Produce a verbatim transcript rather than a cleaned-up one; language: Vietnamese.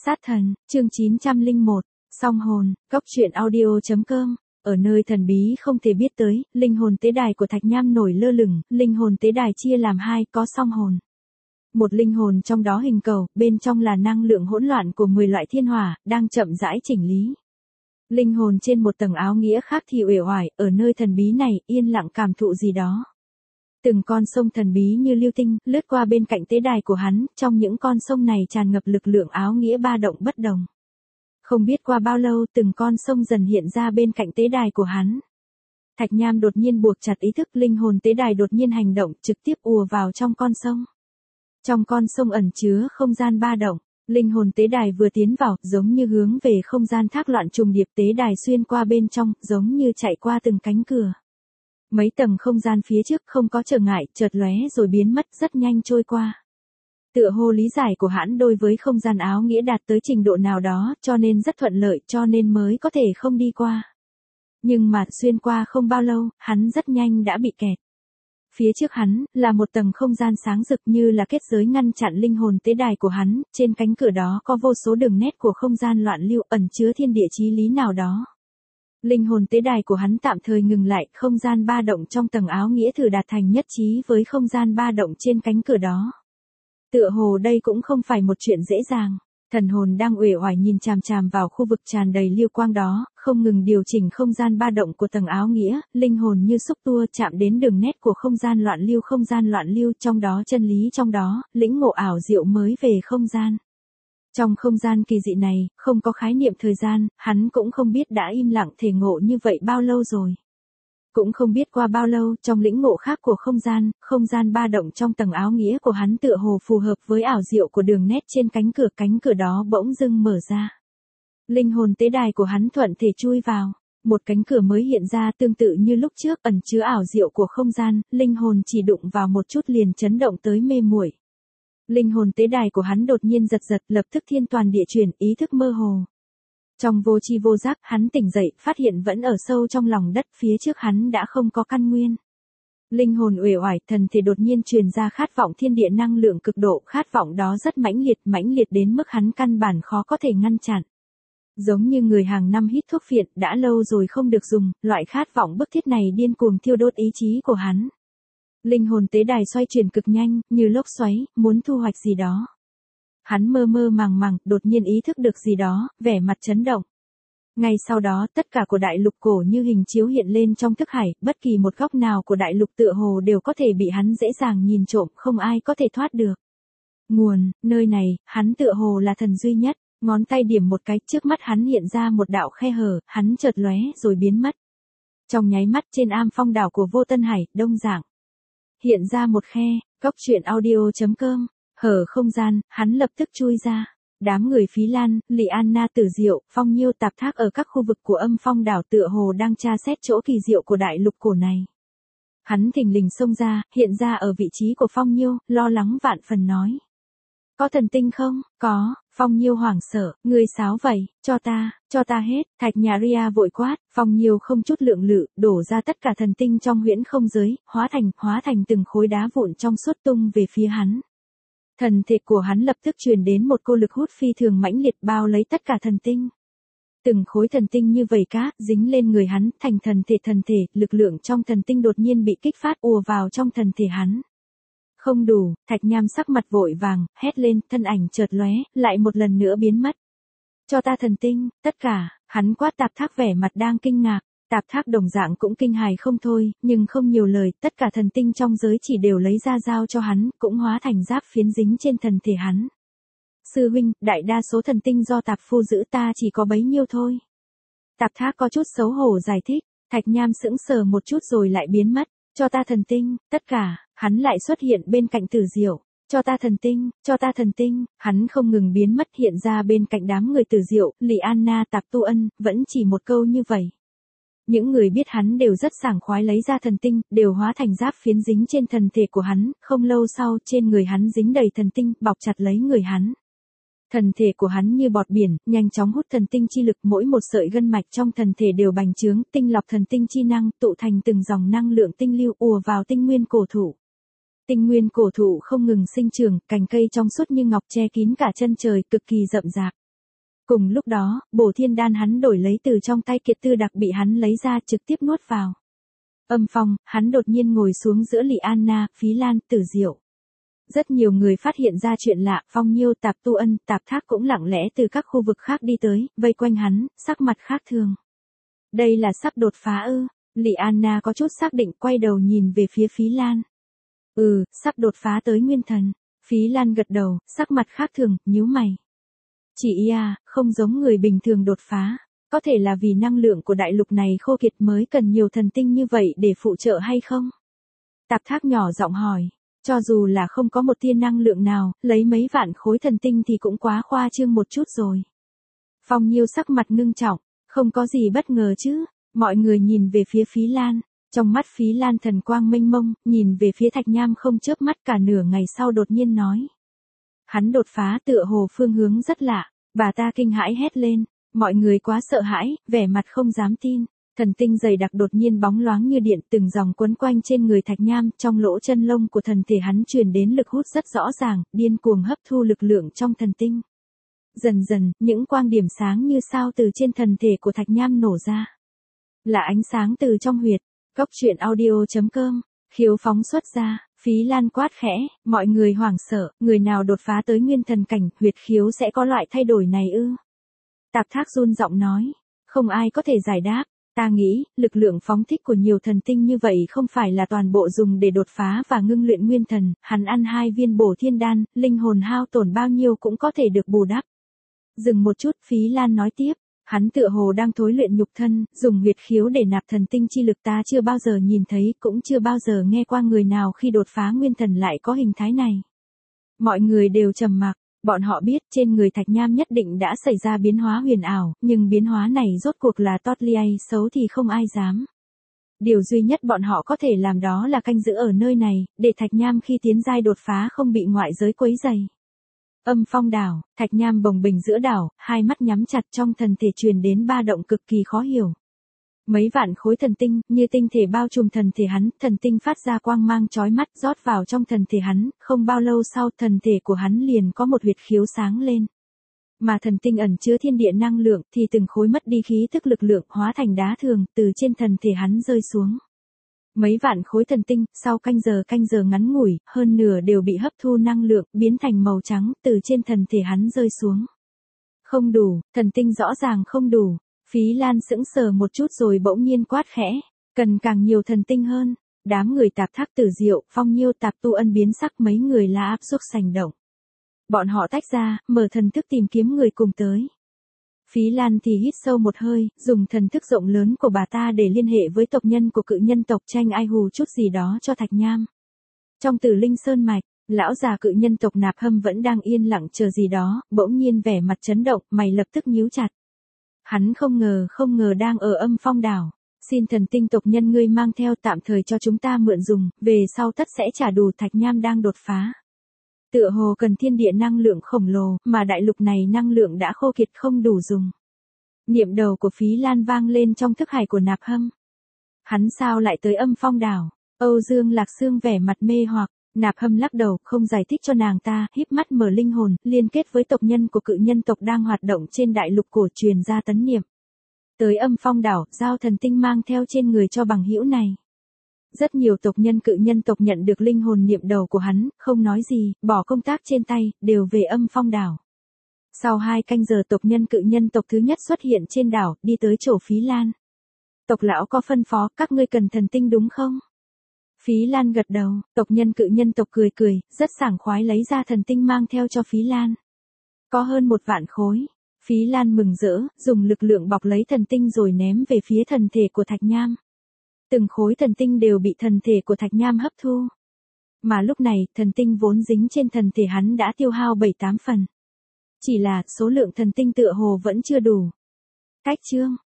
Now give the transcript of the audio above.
Sát thần, chương chín trăm lẻ một, song hồn, góc truyện audio chấm com. Ở nơi thần bí không thể biết tới, linh hồn tế đài của Thạch Nham nổi lơ lửng, linh hồn tế đài chia làm hai, có song hồn. Một linh hồn trong đó hình cầu, bên trong là năng lượng hỗn loạn của mười loại thiên hỏa, đang chậm rãi chỉnh lý. Linh hồn trên một tầng áo nghĩa khác thì uể oải, ở nơi thần bí này, yên lặng cảm thụ gì đó. Từng con sông thần bí như lưu tinh, lướt qua bên cạnh tế đài của hắn, trong những con sông này tràn ngập lực lượng áo nghĩa ba động bất đồng. Không biết qua bao lâu từng con sông dần hiện ra bên cạnh tế đài của hắn. Thạch Nham đột nhiên buộc chặt ý thức, linh hồn tế đài đột nhiên hành động, trực tiếp ùa vào trong con sông. Trong con sông ẩn chứa không gian ba động, linh hồn tế đài vừa tiến vào, giống như hướng về không gian thác loạn trùng điệp, tế đài xuyên qua bên trong, giống như chạy qua từng cánh cửa. Mấy tầng không gian phía trước không có trở ngại, chợt lóe rồi biến mất, rất nhanh trôi qua. Tựa hồ lý giải của hắn đối với không gian áo nghĩa đạt tới trình độ nào đó, cho nên rất thuận lợi, cho nên mới có thể không đi qua. Nhưng mà xuyên qua không bao lâu, hắn rất nhanh đã bị kẹt. Phía trước hắn, là một tầng không gian sáng rực như là kết giới ngăn chặn linh hồn tế đài của hắn, trên cánh cửa đó có vô số đường nét của không gian loạn lưu ẩn chứa thiên địa chí lý nào đó. Linh hồn tế đài của hắn tạm thời ngừng lại, không gian ba động trong tầng áo nghĩa thử đạt thành nhất trí với không gian ba động trên cánh cửa đó. Tựa hồ đây cũng không phải một chuyện dễ dàng. Thần hồn đang uể oải nhìn chằm chằm vào khu vực tràn đầy lưu quang đó, không ngừng điều chỉnh không gian ba động của tầng áo nghĩa, linh hồn như xúc tua chạm đến đường nét của không gian loạn lưu, không gian loạn lưu trong đó chân lý trong đó, lĩnh ngộ ảo diệu mới về không gian. Trong không gian kỳ dị này, không có khái niệm thời gian, hắn cũng không biết đã im lặng thể ngộ như vậy bao lâu rồi. Cũng không biết qua bao lâu, trong lĩnh ngộ khác của không gian, không gian ba động trong tầng áo nghĩa của hắn tựa hồ phù hợp với ảo diệu của đường nét trên cánh cửa, cánh cửa đó bỗng dưng mở ra. Linh hồn tế đài của hắn thuận thể chui vào, một cánh cửa mới hiện ra tương tự như lúc trước, ẩn chứa ảo diệu của không gian, linh hồn chỉ đụng vào một chút liền chấn động tới mê muội. Linh hồn tế đài của hắn đột nhiên giật giật, lập tức thiên toàn địa chuyển, ý thức mơ hồ. Trong vô tri vô giác, hắn tỉnh dậy, phát hiện vẫn ở sâu trong lòng đất, phía trước hắn đã không có căn nguyên. Linh hồn uể oải, thần thể đột nhiên truyền ra khát vọng thiên địa năng lượng cực độ, khát vọng đó rất mãnh liệt, mãnh liệt đến mức hắn căn bản khó có thể ngăn chặn. Giống như người hàng năm hít thuốc phiện, đã lâu rồi không được dùng, loại khát vọng bức thiết này điên cuồng thiêu đốt ý chí của hắn. Linh hồn tế đài xoay chuyển cực nhanh, như lốc xoáy, muốn thu hoạch gì đó. Hắn mơ mơ màng màng, đột nhiên ý thức được gì đó, vẻ mặt chấn động. Ngay sau đó, tất cả của đại lục cổ như hình chiếu hiện lên trong thức hải, bất kỳ một góc nào của đại lục tựa hồ đều có thể bị hắn dễ dàng nhìn trộm, không ai có thể thoát được. Nguồn, nơi này, hắn tựa hồ là thần duy nhất, ngón tay điểm một cái, trước mắt hắn hiện ra một đạo khe hở, hắn chợt lóe rồi biến mất. Trong nháy mắt trên am phong đảo của Vô Tân Hải, Đông Dạng, hiện ra một khe, góc truyện audio chấm com. Hở không gian, hắn lập tức chui ra. Đám người Phí Lan, Lị Anna, Tử Diệu, Phong Nhiêu tạp thác ở các khu vực của âm phong đảo tựa hồ đang tra xét chỗ kỳ diệu của đại lục cổ này. Hắn thình lình xông ra, hiện ra ở vị trí của Phong Nhiêu, lo lắng vạn phần nói. Có thần tinh không? Có. Phong Nhiêu hoảng sợ, ngươi sáo vậy, cho ta, cho ta hết. Thạch Nhà Ria vội quát, Phong Nhiêu không chút lượng lự, đổ ra tất cả thần tinh trong huyễn không giới, hóa thành, hóa thành từng khối đá vụn trong suốt tung về phía hắn. Thần thể của hắn lập tức truyền đến một cô lực hút phi thường mãnh liệt bao lấy tất cả thần tinh. Từng khối thần tinh như vầy cá, dính lên người hắn, thành thần thể thần thể, lực lượng trong thần tinh đột nhiên bị kích phát ùa vào trong thần thể hắn. Không đủ, Thạch Nham sắc mặt vội vàng, hét lên, thân ảnh chợt lóe, lại một lần nữa biến mất. Cho ta thần tinh, tất cả, hắn quát tạp thác vẻ mặt đang kinh ngạc. Tạp thác đồng dạng cũng kinh hài không thôi, nhưng không nhiều lời, tất cả thần tinh trong giới chỉ đều lấy ra giao cho hắn, cũng hóa thành giáp phiến dính trên thần thể hắn. Sư huynh, đại đa số thần tinh do tạp phu giữ ta chỉ có bấy nhiêu thôi. Tạp thác có chút xấu hổ giải thích, Thạch Nham sững sờ một chút rồi lại biến mất, cho ta thần tinh, tất cả, hắn lại xuất hiện bên cạnh Tử Diệu. Cho ta thần tinh, cho ta thần tinh, hắn không ngừng biến mất hiện ra bên cạnh đám người Tử Diệu, Lị Anna, Tạp Tu Ân, vẫn chỉ một câu như vậy. Những người biết hắn đều rất sảng khoái lấy ra thần tinh, đều hóa thành giáp phiến dính trên thần thể của hắn, không lâu sau trên người hắn dính đầy thần tinh, bọc chặt lấy người hắn. Thần thể của hắn như bọt biển, nhanh chóng hút thần tinh chi lực, mỗi một sợi gân mạch trong thần thể đều bành trướng, tinh lọc thần tinh chi năng, tụ thành từng dòng năng lượng tinh lưu ùa vào tinh nguyên cổ thụ. Tinh nguyên cổ thụ không ngừng sinh trưởng, cành cây trong suốt như ngọc che kín cả chân trời, cực kỳ rậm rạp. Cùng lúc đó, bổ thiên đan hắn đổi lấy từ trong tay Kiệt Tư Đặc bị hắn lấy ra trực tiếp nuốt vào. Âm phong, hắn đột nhiên ngồi xuống giữa Lị Anna, Phí Lan, Tử Diệu. Rất nhiều người phát hiện ra chuyện lạ, Phong Nhiêu, Tạp Tu Ân, Tạp Thác cũng lặng lẽ từ các khu vực khác đi tới, vây quanh hắn, sắc mặt khác thường. Đây là sắp đột phá ư? Lị Anna có chút xác định, quay đầu nhìn về phía Phí Lan. Ừ, sắp đột phá tới nguyên thần. Phí Lan gật đầu, sắc mặt khác thường, nhíu mày. Chị y à, không giống người bình thường đột phá. Có thể là vì năng lượng của đại lục này khô kiệt mới cần nhiều thần tinh như vậy để phụ trợ hay không? Tạp Thác nhỏ giọng hỏi. Cho dù là không có một tia năng lượng nào, lấy mấy vạn khối thần tinh thì cũng quá khoa trương một chút rồi. Phong Nhiêu sắc mặt ngưng trọng, không có gì bất ngờ chứ. Mọi người nhìn về phía Phí Lan, trong mắt Phí Lan thần quang mênh mông, nhìn về phía Thạch Nham không chớp mắt cả nửa ngày sau đột nhiên nói. Hắn đột phá tựa hồ phương hướng rất lạ, bà ta kinh hãi hét lên, mọi người quá sợ hãi, vẻ mặt không dám tin. Thần tinh dày đặc đột nhiên bóng loáng như điện, từng dòng quấn quanh trên người Thạch Nham, trong lỗ chân lông của thần thể hắn truyền đến lực hút rất rõ ràng, điên cuồng hấp thu lực lượng trong thần tinh. Dần dần, những quang điểm sáng như sao từ trên thần thể của Thạch Nham nổ ra. Là ánh sáng từ trong huyệt. Góc truyện audio chấm com, khiếu phóng xuất ra, Phí Lan quát khẽ, mọi người hoảng sợ, người nào đột phá tới nguyên thần cảnh, huyệt khiếu sẽ có loại thay đổi này ư? Tạp Thác run giọng nói, không ai có thể giải đáp. Ta nghĩ, lực lượng phóng thích của nhiều thần tinh như vậy không phải là toàn bộ dùng để đột phá và ngưng luyện nguyên thần, hắn ăn hai viên bổ thiên đan, linh hồn hao tổn bao nhiêu cũng có thể được bù đắp. Dừng một chút, Phí Lan nói tiếp, hắn tựa hồ đang thối luyện nhục thân, dùng huyệt khiếu để nạp thần tinh chi lực, ta chưa bao giờ nhìn thấy, cũng chưa bao giờ nghe qua người nào khi đột phá nguyên thần lại có hình thái này. Mọi người đều trầm mặc. Bọn họ biết trên người Thạch Nham nhất định đã xảy ra biến hóa huyền ảo, nhưng biến hóa này rốt cuộc là tốt hay xấu thì không ai dám. Điều duy nhất bọn họ có thể làm đó là canh giữ ở nơi này, để Thạch Nham khi tiến giai đột phá không bị ngoại giới quấy rầy. Âm phong đảo, Thạch Nham bồng bềnh giữa đảo, hai mắt nhắm chặt, trong thần thể truyền đến ba động cực kỳ khó hiểu. Mấy vạn khối thần tinh, như tinh thể bao trùm thần thể hắn, thần tinh phát ra quang mang chói mắt rót vào trong thần thể hắn, không bao lâu sau thần thể của hắn liền có một huyệt khiếu sáng lên. Mà thần tinh ẩn chứa thiên địa năng lượng thì từng khối mất đi khí thức lực lượng hóa thành đá thường, từ trên thần thể hắn rơi xuống. Mấy vạn khối thần tinh, sau canh giờ canh giờ ngắn ngủi, hơn nửa đều bị hấp thu năng lượng, biến thành màu trắng, từ trên thần thể hắn rơi xuống. Không đủ, thần tinh rõ ràng không đủ. Phí Lan sững sờ một chút rồi bỗng nhiên quát khẽ, cần càng nhiều thần tinh hơn. Đám người Tạp Thác, Tử Diệu, Phong Nhiêu, Tạp Tu Ân biến sắc, mấy người là áp xúc sành động. Bọn họ tách ra, mở thần thức tìm kiếm người cùng tới. Phí Lan thì hít sâu một hơi, dùng thần thức rộng lớn của bà ta để liên hệ với tộc nhân của cự nhân tộc, tranh ai hù chút gì đó cho Thạch Nham. Trong Tử Linh Sơn mạch, lão già cự nhân tộc Nạp Hâm vẫn đang yên lặng chờ gì đó, bỗng nhiên vẻ mặt chấn động, mày lập tức nhíu chặt. Hắn không ngờ, không ngờ đang ở Âm Phong đảo. Xin thần tinh tộc nhân ngươi mang theo tạm thời cho chúng ta mượn dùng, về sau tất sẽ trả đủ. Thạch Nham đang đột phá. Tựa hồ cần thiên địa năng lượng khổng lồ, mà đại lục này năng lượng đã khô kiệt không đủ dùng. Niệm đầu của Phí Lan vang lên trong thức hải của Nạp Hâm. Hắn sao lại tới Âm Phong đảo? Âu Dương Lạc Sương vẻ mặt mê hoặc. Nạp Hâm lắc đầu, không giải thích cho nàng ta, híp mắt mở linh hồn, liên kết với tộc nhân của cự nhân tộc đang hoạt động trên đại lục cổ, truyền ra tấn niệm. Tới Âm Phong đảo, giao thần tinh mang theo trên người cho bằng hữu này. Rất nhiều tộc nhân cự nhân tộc nhận được linh hồn niệm đầu của hắn, không nói gì, bỏ công tác trên tay, đều về Âm Phong đảo. Sau hai canh giờ tộc nhân cự nhân tộc thứ nhất xuất hiện trên đảo, đi tới chỗ Phí Lan. Tộc lão có phân phó, các ngươi cần thần tinh đúng không? Phí Lan gật đầu, tộc nhân cự nhân tộc cười cười, rất sảng khoái lấy ra thần tinh mang theo cho Phí Lan. Có hơn một vạn khối. Phí Lan mừng rỡ, dùng lực lượng bọc lấy thần tinh rồi ném về phía thần thể của Thạch Nham. Từng khối thần tinh đều bị thần thể của Thạch Nham hấp thu. Mà lúc này, thần tinh vốn dính trên thần thể hắn đã tiêu hao bảy tám phần. Chỉ là, số lượng thần tinh tựa hồ vẫn chưa đủ. Cách chương.